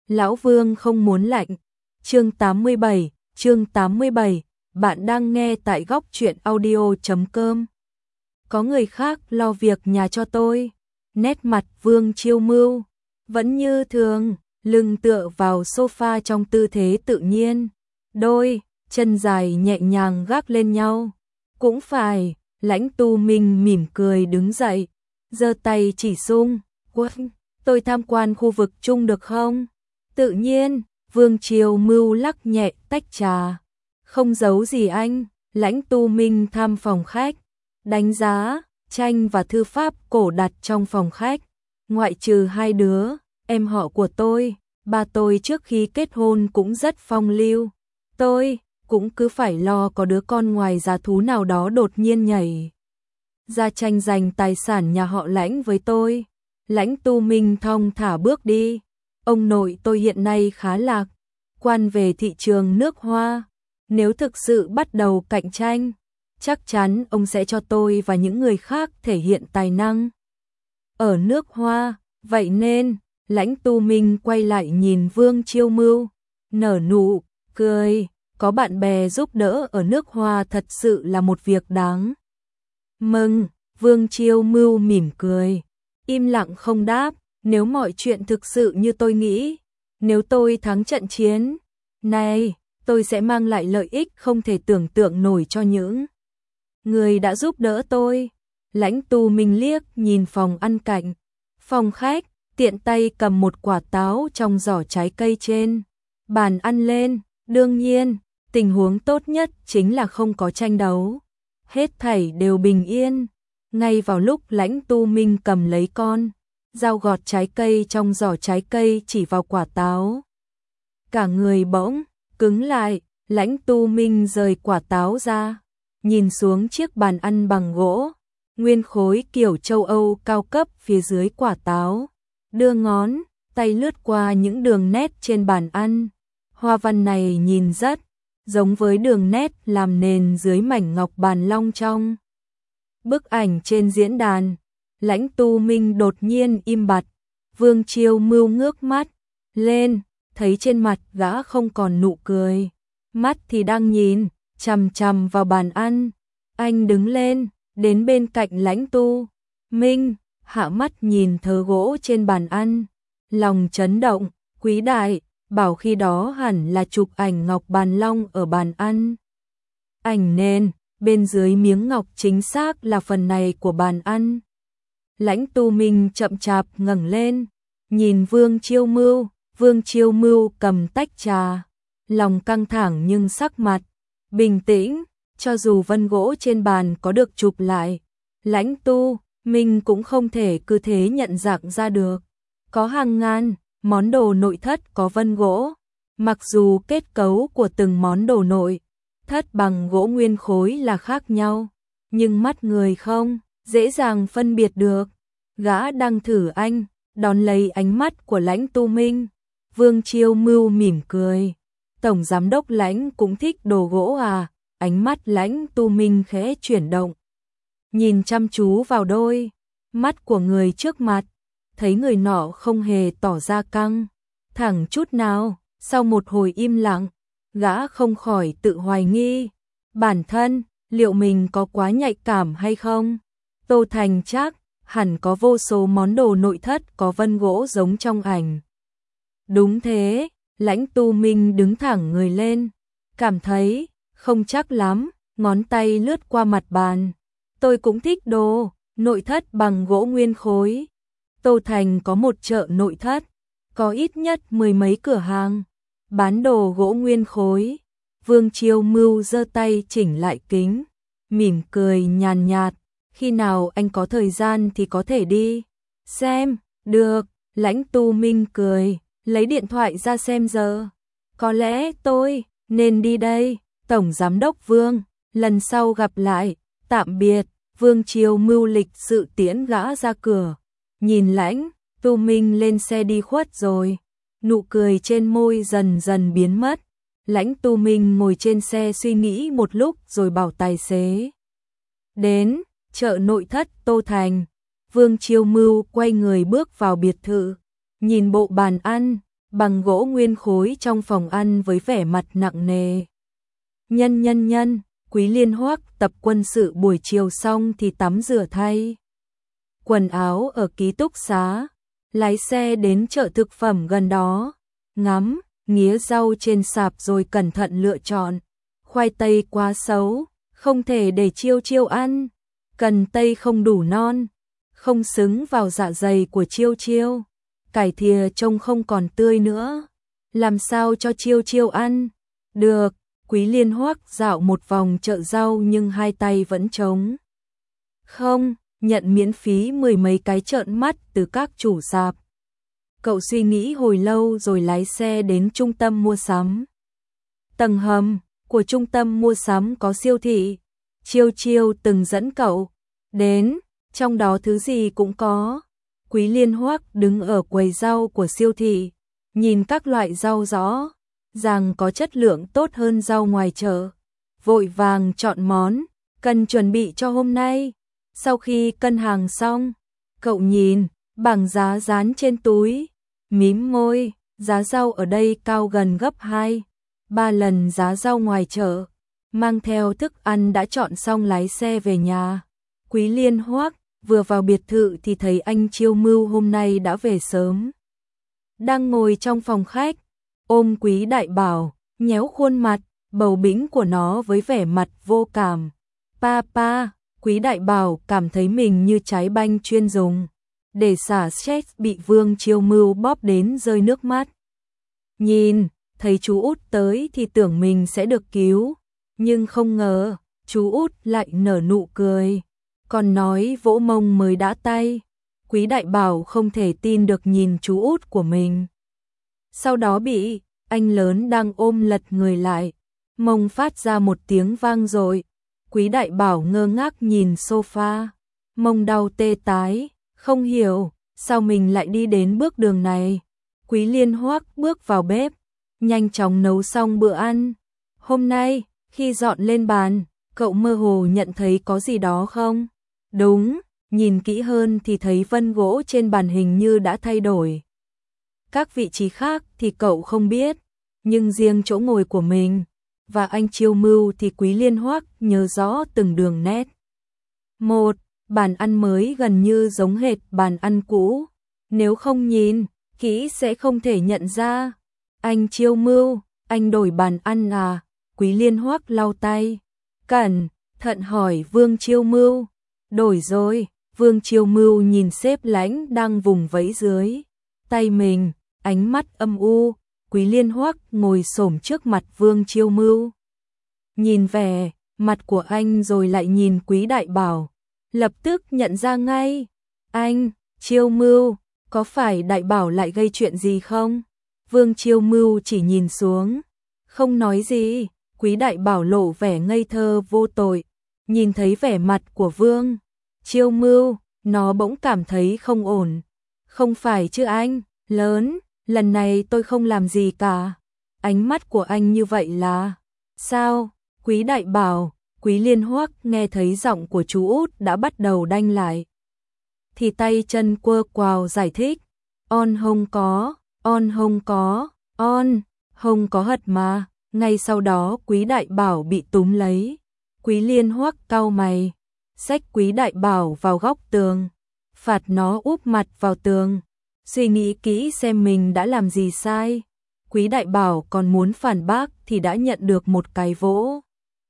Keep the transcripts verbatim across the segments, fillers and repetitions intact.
Lão Vương không muốn lạnh. Chương tám mươi bảy, chương tám mươi bảy, bạn đang nghe tại góc truyện audio chấm com. Có người khác lo việc nhà cho tôi. Nét mặt Vương Chiêu Mưu vẫn như thường, lưng tựa vào sofa trong tư thế tự nhiên, đôi chân dài nhẹ nhàng gác lên nhau. Cũng phải, Lãnh Tu Minh mỉm cười đứng dậy, giơ tay chỉ Sung Quân, tôi tham quan khu vực chung được không? Tự nhiên, Vương Chiêu Mưu lắc nhẹ tách trà. Không giấu gì anh. Lãnh Tu Minh thăm phòng khách, đánh giá tranh và thư pháp cổ đặt trong phòng khách. Ngoại trừ hai đứa, em họ của tôi, ba tôi trước khi kết hôn cũng rất phong lưu. Tôi cũng cứ phải lo có đứa con ngoài giá thú nào đó đột nhiên nhảy ra tranh giành tài sản nhà họ Lãnh với tôi. Lãnh Tu Minh thong thả bước đi. Ông nội tôi hiện nay khá lạc quan về thị trường nước Hoa. Nếu thực sự bắt đầu cạnh tranh, chắc chắn ông sẽ cho tôi và những người khác thể hiện tài năng ở nước Hoa. Vậy nên, Lãnh Tu Minh quay lại nhìn Vương Chiêu Mưu, nở nụ cười. Có bạn bè giúp đỡ ở nước Hoa thật sự là một việc đáng mừng. Vương Chiêu Mưu mỉm cười, im lặng không đáp. Nếu mọi chuyện thực sự như tôi nghĩ, nếu tôi thắng trận chiến này, tôi sẽ mang lại lợi ích không thể tưởng tượng nổi cho những người đã giúp đỡ tôi. Lãnh Tu Minh liếc nhìn phòng ăn cạnh phòng khách, tiện tay cầm một quả táo trong giỏ trái cây trên bàn ăn lên. Đương nhiên, tình huống tốt nhất chính là không có tranh đấu, hết thảy đều bình yên. Ngay vào lúc Lãnh Tu Minh cầm lấy con dao gọt trái cây trong giỏ trái cây chỉ vào quả táo, cả người bỗng cứng lại. Lãnh Tu Minh rời quả táo ra, nhìn xuống chiếc bàn ăn bằng gỗ nguyên khối kiểu châu Âu cao cấp phía dưới quả táo, đưa ngón tay lướt qua những đường nét trên bàn ăn. Hoa văn này nhìn rất giống với đường nét làm nền dưới mảnh ngọc bàn long trong bức ảnh trên diễn đàn. Lãnh Tu Minh đột nhiên im bặt. Vương Chiêu Mưu ngước mắt lên, thấy trên mặt gã không còn nụ cười, mắt thì đang nhìn chằm chằm vào bàn ăn. Anh đứng lên, đến bên cạnh Lãnh Tu Minh, hạ mắt nhìn thớ gỗ trên bàn ăn, lòng chấn động. Quý đại bảo khi đó hẳn là chụp ảnh ngọc bàn long ở bàn ăn. Ảnh nền, bên dưới miếng ngọc chính xác là phần này của bàn ăn. Lãnh Tu Minh chậm chạp ngẩng lên, nhìn Vương Chiêu Mưu. Vương Chiêu Mưu cầm tách trà, lòng căng thẳng nhưng sắc mặt bình tĩnh. Cho dù vân gỗ trên bàn có được chụp lại, Lãnh Tu Minh cũng không thể cứ thế nhận dạng ra được. Có hàng ngàn món đồ nội thất có vân gỗ, mặc dù kết cấu của từng món đồ nội thất bằng gỗ nguyên khối là khác nhau, nhưng mắt người không dễ dàng phân biệt được. Gã đang thử anh, đón lấy ánh mắt của Lãnh Tu Minh. Vương Chiêu Mưu mỉm cười, tổng giám đốc Lãnh cũng thích đồ gỗ à? Ánh mắt Lãnh Tu Minh khẽ chuyển động, nhìn chăm chú vào đôi mắt của người trước mặt, thấy người nọ không hề tỏ ra căng thẳng chút nào. Sau một hồi im lặng, gã không khỏi tự hoài nghi bản thân, liệu mình có quá nhạy cảm hay không? Tô Thành chắc hẳn có vô số món đồ nội thất có vân gỗ giống trong ảnh. Đúng thế. Lãnh Tu Minh đứng thẳng người lên, cảm thấy không chắc lắm, ngón tay lướt qua mặt bàn. Tôi cũng thích đồ nội thất bằng gỗ nguyên khối. Tô Thành có một chợ nội thất, có ít nhất mười mấy cửa hàng bán đồ gỗ nguyên khối. Vương Chiêu Mưu giơ tay chỉnh lại kính, mỉm cười nhàn nhạt. Khi nào anh có thời gian thì có thể đi xem. Được. Lãnh Tu Minh cười, lấy điện thoại ra xem giờ. Có lẽ tôi nên đi đây. Tổng giám đốc Vương, lần sau gặp lại. Tạm biệt. Vương Chiêu Mưu lịch sự tiễn gã ra cửa, nhìn Lãnh Tu Minh lên xe đi khuất rồi. Nụ cười trên môi dần dần biến mất. Lãnh Tu Minh ngồi trên xe suy nghĩ một lúc rồi bảo tài xế đến chợ nội thất Tô Thành. Vương Chiêu Mưu quay người bước vào biệt thự, nhìn bộ bàn ăn, bằng gỗ nguyên khối trong phòng ăn với vẻ mặt nặng nề. Nhân nhân nhân, Quý Liên Hoắc tập quân sự buổi chiều xong thì tắm rửa thay quần áo ở ký túc xá, lái xe đến chợ thực phẩm gần đó, ngắm, nghía rau trên sạp rồi cẩn thận lựa chọn. Khoai tây quá xấu, không thể để Chiêu Chiêu ăn, cần tây không đủ non, không xứng vào dạ dày của Chiêu Chiêu. Cải thìa trông không còn tươi nữa, làm sao cho Chiêu Chiêu ăn? Được, Quý Liên Hoắc dạo một vòng chợ rau nhưng hai tay vẫn trống. Không, nhận miễn phí mười mấy cái trợn mắt từ các chủ sạp. Cậu suy nghĩ hồi lâu rồi lái xe đến trung tâm mua sắm. Tầng hầm của trung tâm mua sắm có siêu thị. Chiêu Chiêu từng dẫn cậu đến, trong đó thứ gì cũng có. Quý Liên Hoắc đứng ở quầy rau của siêu thị, nhìn các loại rau rõ ràng có chất lượng tốt hơn rau ngoài chợ. Vội vàng chọn món cần chuẩn bị cho hôm nay. Sau khi cân hàng xong, cậu nhìn bảng giá dán trên túi, mím môi, giá rau ở đây cao gần gấp hai, ba lần giá rau ngoài chợ. Mang theo thức ăn đã chọn xong lái xe về nhà. Quý Liên Hoắc vừa vào biệt thự thì thấy anh Chiêu Mưu hôm nay đã về sớm. Đang ngồi trong phòng khách, ôm Quý Đại Bảo, nhéo khuôn mặt, bầu bĩnh của nó với vẻ mặt vô cảm. Papa, Quý Đại Bảo cảm thấy mình như trái banh chuyên dùng để xả stress bị Vương Chiêu Mưu bóp đến rơi nước mắt. Nhìn, thấy chú út tới thì tưởng mình sẽ được cứu, nhưng không ngờ, chú út lại nở nụ cười, còn nói vỗ mông mới đã tay. Quý Đại Bảo không thể tin được nhìn chú út của mình. Sau đó bị anh lớn đang ôm lật người lại, mông phát ra một tiếng vang rồi. Quý Đại Bảo ngơ ngác nhìn sofa, mông đau tê tái, không hiểu sao mình lại đi đến bước đường này. Quý Liên Hoắc bước vào bếp, nhanh chóng nấu xong bữa ăn. Hôm nay, khi dọn lên bàn, cậu mơ hồ nhận thấy có gì đó không? Đúng, nhìn kỹ hơn thì thấy vân gỗ trên bàn hình như đã thay đổi. Các vị trí khác thì cậu không biết, nhưng riêng chỗ ngồi của mình và anh Chiêu Mưu thì Quý Liên Hoắc nhớ rõ từng đường nét. Một, bàn ăn mới gần như giống hệt bàn ăn cũ, nếu không nhìn kỹ sẽ không thể nhận ra. Anh Chiêu Mưu, anh đổi bàn ăn à? Quý Liên Hoắc lau tay, cẩn thận hỏi Vương Chiêu Mưu. Đổi rồi. Vương Chiêu Mưu nhìn xếp lãnh đang vùng vẫy dưới tay mình, ánh mắt âm u. Quý Liên Hoắc ngồi xổm trước mặt Vương Chiêu Mưu, nhìn vẻ mặt của anh rồi lại nhìn Quý Đại Bảo, lập tức nhận ra ngay. Anh Chiêu Mưu, có phải Đại Bảo lại gây chuyện gì không? Vương Chiêu Mưu chỉ nhìn xuống, không nói gì. Quý Đại Bảo lộ vẻ ngây thơ vô tội, nhìn thấy vẻ mặt của Vương Chiêu Mưu, nó bỗng cảm thấy không ổn. Không phải chứ anh, lớn, lần này tôi không làm gì cả. Ánh mắt của anh như vậy là sao? Quý Đại Bảo, Quý Liên Hoắc nghe thấy giọng của chú út đã bắt đầu đanh lại, thì tay chân quơ quào giải thích. On hông có, on hông có, on hông có hật mà. Ngay sau đó Quý Đại Bảo bị túm lấy. Quý Liên Hoắc cau mày, xách Quý Đại Bảo vào góc tường, phạt nó úp mặt vào tường, suy nghĩ kỹ xem mình đã làm gì sai. Quý Đại Bảo còn muốn phản bác thì đã nhận được một cái vỗ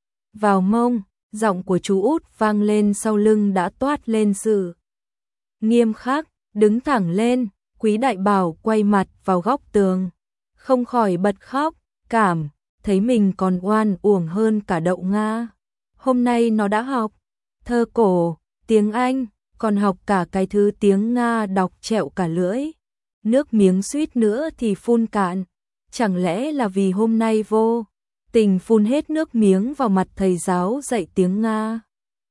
vào mông. Giọng của chú út vang lên sau lưng đã toát lên sự nghiêm khắc. Đứng thẳng lên. Quý Đại Bảo quay mặt vào góc tường, không khỏi bật khóc, cảm thấy mình còn oan uổng hơn cả đậu Nga. Hôm nay nó đã học thơ cổ, tiếng Anh, còn học cả cái thứ tiếng Nga đọc trẹo cả lưỡi. Nước miếng suýt nữa thì phun cạn. Chẳng lẽ là vì hôm nay vô tình phun hết nước miếng vào mặt thầy giáo dạy tiếng Nga,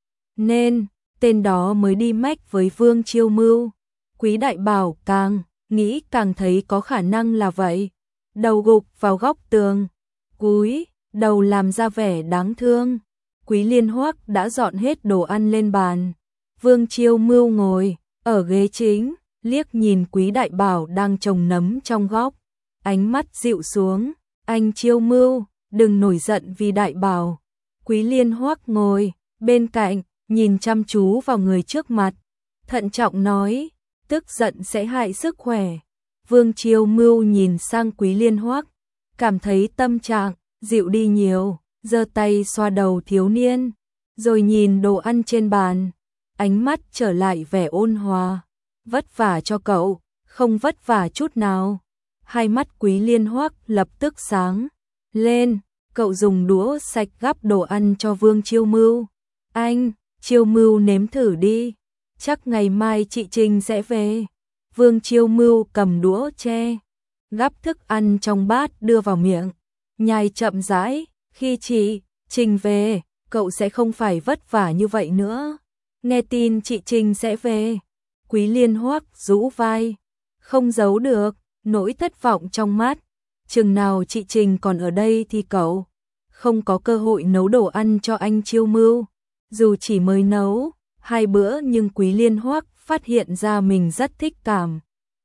nên tên đó mới đi mách với Vương Chiêu Mưu. Quý Đại Bảo càng nghĩ càng thấy có khả năng là vậy. Đầu gục vào góc tường, cúi đầu làm ra vẻ đáng thương. Quý Liên Hoắc đã dọn hết đồ ăn lên bàn. Vương Chiêu Mưu ngồi ở ghế chính, liếc nhìn Quý Đại Bảo đang trồng nấm trong góc. ánh mắt dịu xuống, anh Chiêu Mưu, đừng nổi giận vì Đại Bảo. Quý Liên Hoắc ngồi bên cạnh, nhìn chăm chú vào người trước mặt, thận trọng nói, tức giận sẽ hại sức khỏe. Vương Chiêu Mưu nhìn sang Quý Liên Hoắc, cảm thấy tâm trạng dịu đi nhiều, giơ tay xoa đầu thiếu niên, rồi nhìn đồ ăn trên bàn, ánh mắt trở lại vẻ ôn hòa. Vất vả cho cậu, không vất vả chút nào. Hai mắt Quý Liên Hoắc lập tức sáng lên, cậu dùng đũa sạch gắp đồ ăn cho Vương Chiêu Mưu. Anh, Chiêu Mưu nếm thử đi, chắc ngày mai chị Trình sẽ về. Vương Chiêu Mưu cầm đũa che, gắp thức ăn trong bát đưa vào miệng, nhai chậm rãi, khi chị Trình về, cậu sẽ không phải vất vả như vậy nữa. Nghe tin chị Trình sẽ về, Quý Liên Hoắc rũ vai, không giấu được nỗi thất vọng trong mắt. Chừng nào chị Trình còn ở đây thì cậu không có cơ hội nấu đồ ăn cho anh Chiêu Mưu. Dù chỉ mới nấu hai bữa nhưng Quý Liên Hoắc phát hiện ra mình rất thích cảm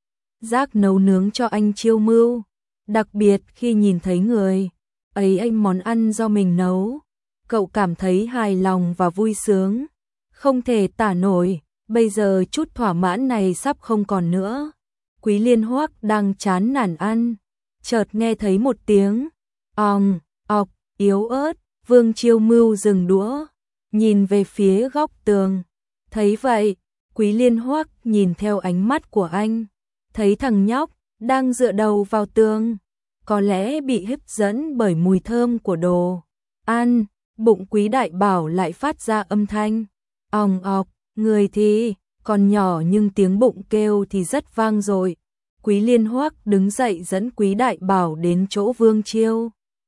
giác nấu nướng cho anh Chiêu Mưu, đặc biệt khi nhìn thấy người ấy ăn món ăn do mình nấu, cậu cảm thấy hài lòng và vui sướng, không thể tả nổi. Bây giờ chút thỏa mãn này sắp không còn nữa. Quý Liên Hoắc đang chán nản ăn, chợt nghe thấy một tiếng ong ọc yếu ớt. Vương Chiêu Mưu dừng đũa, nhìn về phía góc tường. Thấy vậy, Quý Liên Hoắc nhìn theo ánh mắt của anh, thấy thằng nhóc đang dựa đầu vào tường, có lẽ bị hấp dẫn bởi mùi thơm của đồ ăn. Bụng Quý Đại Bảo lại phát ra âm thanh ong ọc, người thì còn nhỏ nhưng tiếng bụng kêu thì rất vang dội. Quý Liên Hoắc đứng dậy dẫn Quý Đại Bảo đến chỗ Vương Chiêu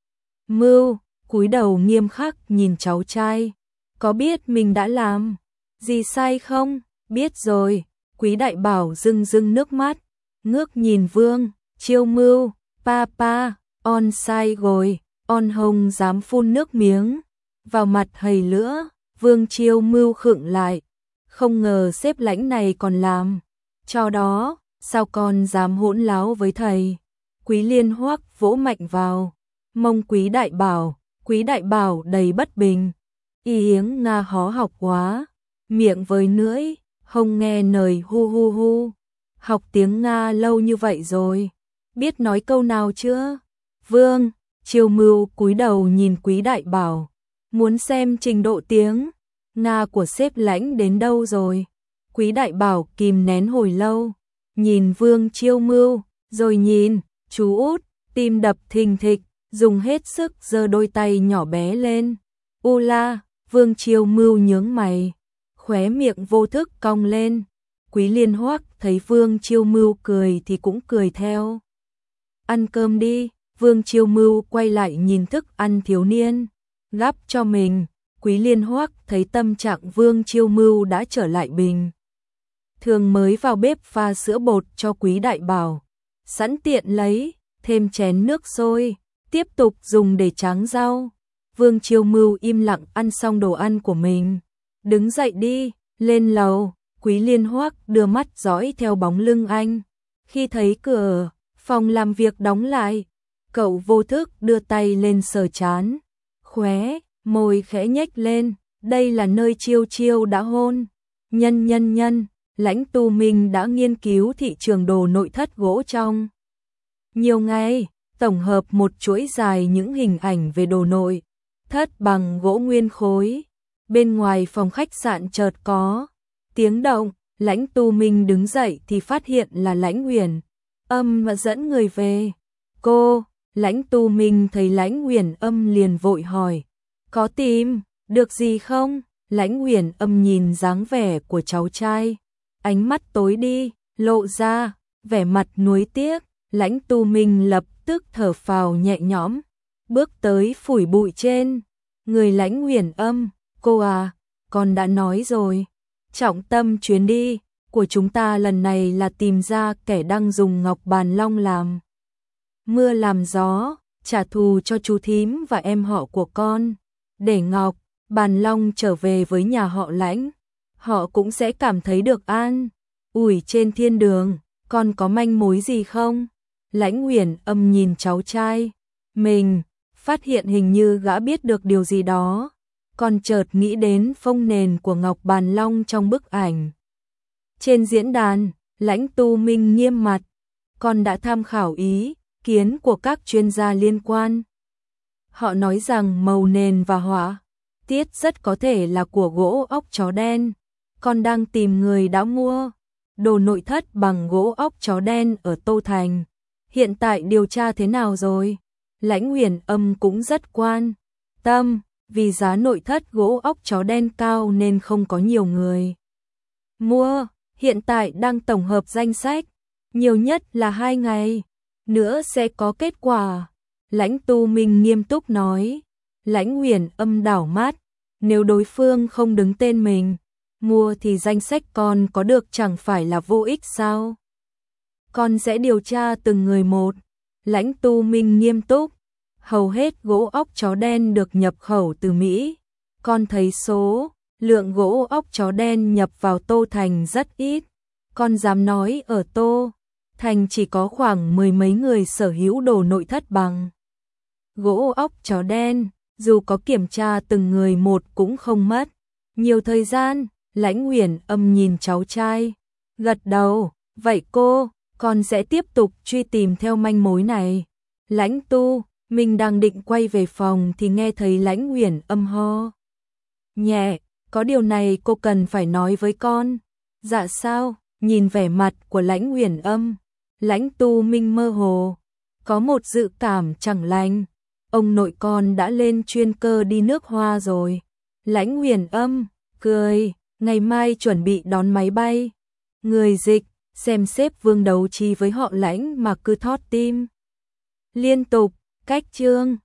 Mưu, cúi đầu nghiêm khắc nhìn cháu trai. Có biết mình đã làm gì sai không? Biết rồi. Quý Đại Bảo rưng rưng nước mắt, ngước nhìn Vương Chiêu Mưu. Papa, on sai rồi. On hồng dám phun nước miếng vào mặt hầy lnữa. Vương Chiêu Mưu khựng lại, không ngờ sếp lãnh này còn làm trò đó, sao con dám hỗn láo với thầy. Quý Liên Hoắc vỗ mạnh vào mông Quý Đại Bảo. Quý Đại Bảo đầy bất bình, y hiếng Nga hó học quá, miệng với lưỡi, không nghe lời hu hu hu. Học tiếng Nga lâu như vậy rồi, biết nói câu nào chưa? Vương Chiêu Mưu cúi đầu nhìn Quý Đại Bảo, muốn xem trình độ tiếng Nga của sếp lãnh đến đâu rồi. Quý Đại Bảo kìm nén hồi lâu, nhìn Vương Chiêu Mưu, rồi nhìn chú út, tim đập thình thịch, dùng hết sức giơ đôi tay nhỏ bé lên. U la, Vương Chiêu Mưu nhướng mày, khóe miệng vô thức cong lên. Quý Liên Hoắc thấy Vương Chiêu Mưu cười thì cũng cười theo. Ăn cơm đi. Vương Chiêu Mưu quay lại nhìn thức ăn thiếu niên gắp cho mình. Quý Liên Hoắc thấy tâm trạng Vương Chiêu Mưu đã trở lại bình thường, mới vào bếp pha sữa bột cho Quý Đại Bảo, sẵn tiện lấy thêm chén nước sôi, tiếp tục dùng để tráng rau. Vương Chiêu Mưu im lặng ăn xong đồ ăn của mình, đứng dậy đi lên lầu. Quý Liên Hoắc đưa mắt dõi theo bóng lưng anh. Khi thấy cửa phòng làm việc đóng lại, cậu vô thức đưa tay lên sờ trán, khóe môi khẽ nhếch lên. Đây là nơi Chiêu Chiêu đã hôn nhân nhân nhân. Lãnh Tu Minh đã nghiên cứu thị trường đồ nội thất gỗ trong nhiều ngày, tổng hợp một chuỗi dài những hình ảnh về đồ nội thất bằng gỗ nguyên khối. Bên ngoài phòng khách sạn chợt có tiếng động, Lãnh Tu Minh đứng dậy thì phát hiện là Lãnh Huyền Âm và dẫn người về. Cô, Lãnh Tu Minh thấy Lãnh Huyền Âm liền vội hỏi, có tìm được gì không? Lãnh Huyền Âm nhìn dáng vẻ của cháu trai, ánh mắt tối đi, lộ ra vẻ mặt nuối tiếc. Lãnh Tu Minh lập tức thở phào nhẹ nhõm, bước tới phủi bụi trên người Lãnh Huyền Âm. Cô à, con đã nói rồi, trọng tâm chuyến đi của chúng ta lần này là tìm ra kẻ đang dùng ngọc bàn long làm mưa làm gió, trả thù cho chú thím và em họ của con. Để ngọc bàn long trở về với nhà họ Lãnh, họ cũng sẽ cảm thấy được an ủi trên thiên đường. Con có manh mối gì không? Lãnh Uyển Âm nhìn cháu trai mình, phát hiện hình như gã biết được điều gì đó, còn chợt nghĩ đến phông nền của Ngọc Bàn Long trong bức ảnh. Trên diễn đàn, Lãnh Tu Minh nghiêm mặt, con đã tham khảo ý kiến của các chuyên gia liên quan. Họ nói rằng màu nền và họa tiết rất có thể là của gỗ ốc chó đen. Con đang tìm người đã mua đồ nội thất bằng gỗ ốc chó đen ở Tô Thành. Hiện tại điều tra thế nào rồi? Lãnh Uyển Âm cũng rất quan tâm, vì giá nội thất gỗ ốc chó đen cao nên không có nhiều người mua. Hiện tại đang tổng hợp danh sách, nhiều nhất là hai ngày nữa sẽ có kết quả. Lãnh Tu Minh nghiêm túc nói. Lãnh Uyển Âm đảo mắt, nếu đối phương không đứng tên mình mua thì danh sách con có được chẳng phải là vô ích sao? Con sẽ điều tra từng người một. Lãnh Tu Minh nghiêm túc. Hầu hết gỗ ốc chó đen được nhập khẩu từ Mỹ. Con thấy số lượng gỗ ốc chó đen nhập vào Tô Thành rất ít. Con dám nói ở Tô Thành chỉ có khoảng mười mấy người sở hữu đồ nội thất bằng gỗ ốc chó đen. Dù có kiểm tra từng người một cũng không mất nhiều thời gian. Lãnh Uyển Âm nhìn cháu trai, gật đầu. Vậy cô, con sẽ tiếp tục truy tìm theo manh mối này. Lãnh Tu Minh đang định quay về phòng thì nghe thấy Lãnh Uyển Âm ho nhẹ. Có điều này cô cần phải nói với con. Dạ sao? Nhìn vẻ mặt của Lãnh Uyển Âm, Lãnh Tu Minh mơ hồ có một dự cảm chẳng lành. Ông nội con đã lên chuyên cơ đi nước Hoa rồi. Lãnh Uyển Âm cười, ngày mai chuẩn bị đón máy bay. Người dịch xem xếp Vương Đấu Chi với họ Lãnh mà cứ thót tim liên tục. Cách chương